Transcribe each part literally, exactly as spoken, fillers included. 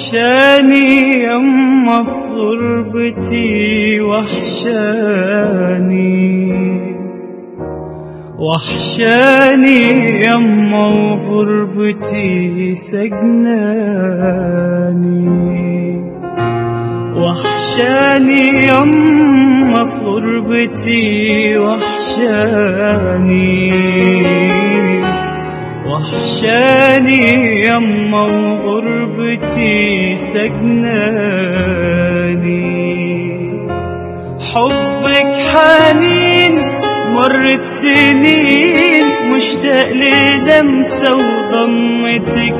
وحشاني يما في غربتي، وحشاني وحشاني يما وغربتي سجناني، وحشاني يما في غربتي، وحشاني وحشاني يما وغربتي سجناني. حبك حنين مرت سنين، مشتاق للمسة وضمتك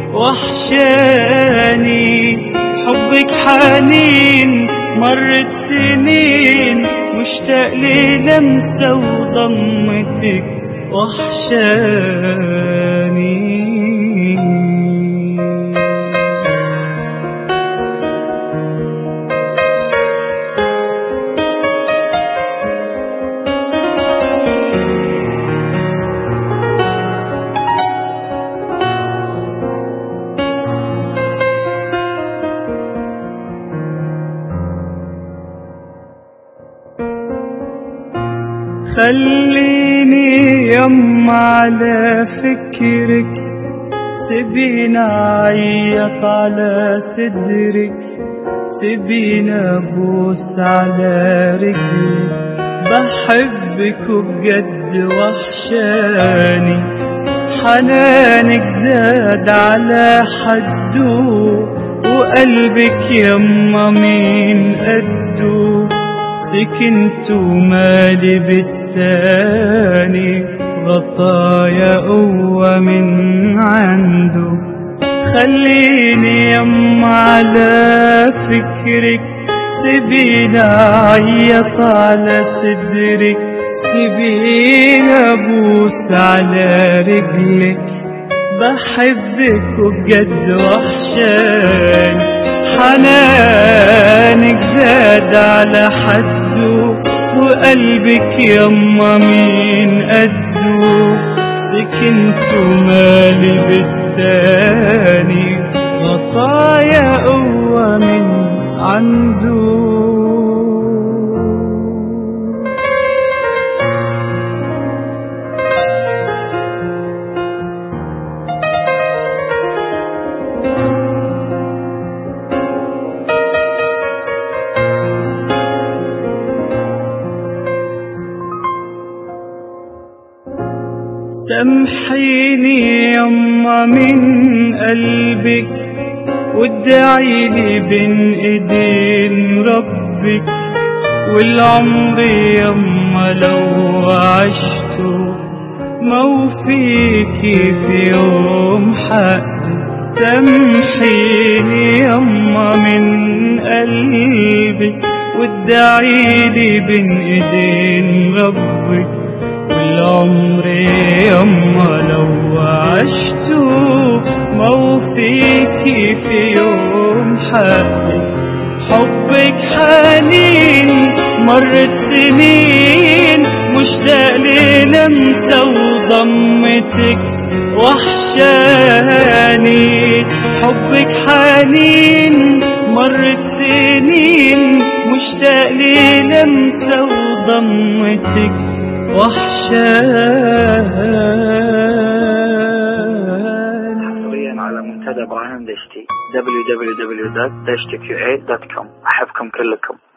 وحشاني. حبك حنين مرت سنين، مشتاق للمسة وضمتك وحشاني. خليني يما على فكرك، تبين عيط على صدرك، تبين ابوس على رجلك. بحبك وبجد وحشاني، حنانك زاد على حده، وقلبك يما مين قده. سكنت ومالي بالتاني، غطايا قوة من عنده. خليني يما على فكرك، سيبيني اعيط على صدرك، سيبيني ابوس على رجلك. بحبك وبجد وحشاني، حنانك زاد على حده، وقلبك يما مين قده. سكنت ومالي بالتاني، غطايا قوة من عنده. سامحيني يما من قلبك، وادعيلي بين ايدين ربك. والعمر يما لو عشته، موفيكي في يوم حقي. سامحيني يما من قلبك، وادعيلي بين ايدين ربك. والعمر يما لو عشته، موفيكي في يوم حقي. حبك حنين مرت سنين، مشتاق للمسة وضمتك وحشاني. حبك حنين مرت سنين، مشتاق للمسة وضمتك وحشاني. حصريا على منتدى ابراهيم دشتي دبليو دبليو دبليو دوت دشتي كيو إيه دوت كوم. احبكم كلكم.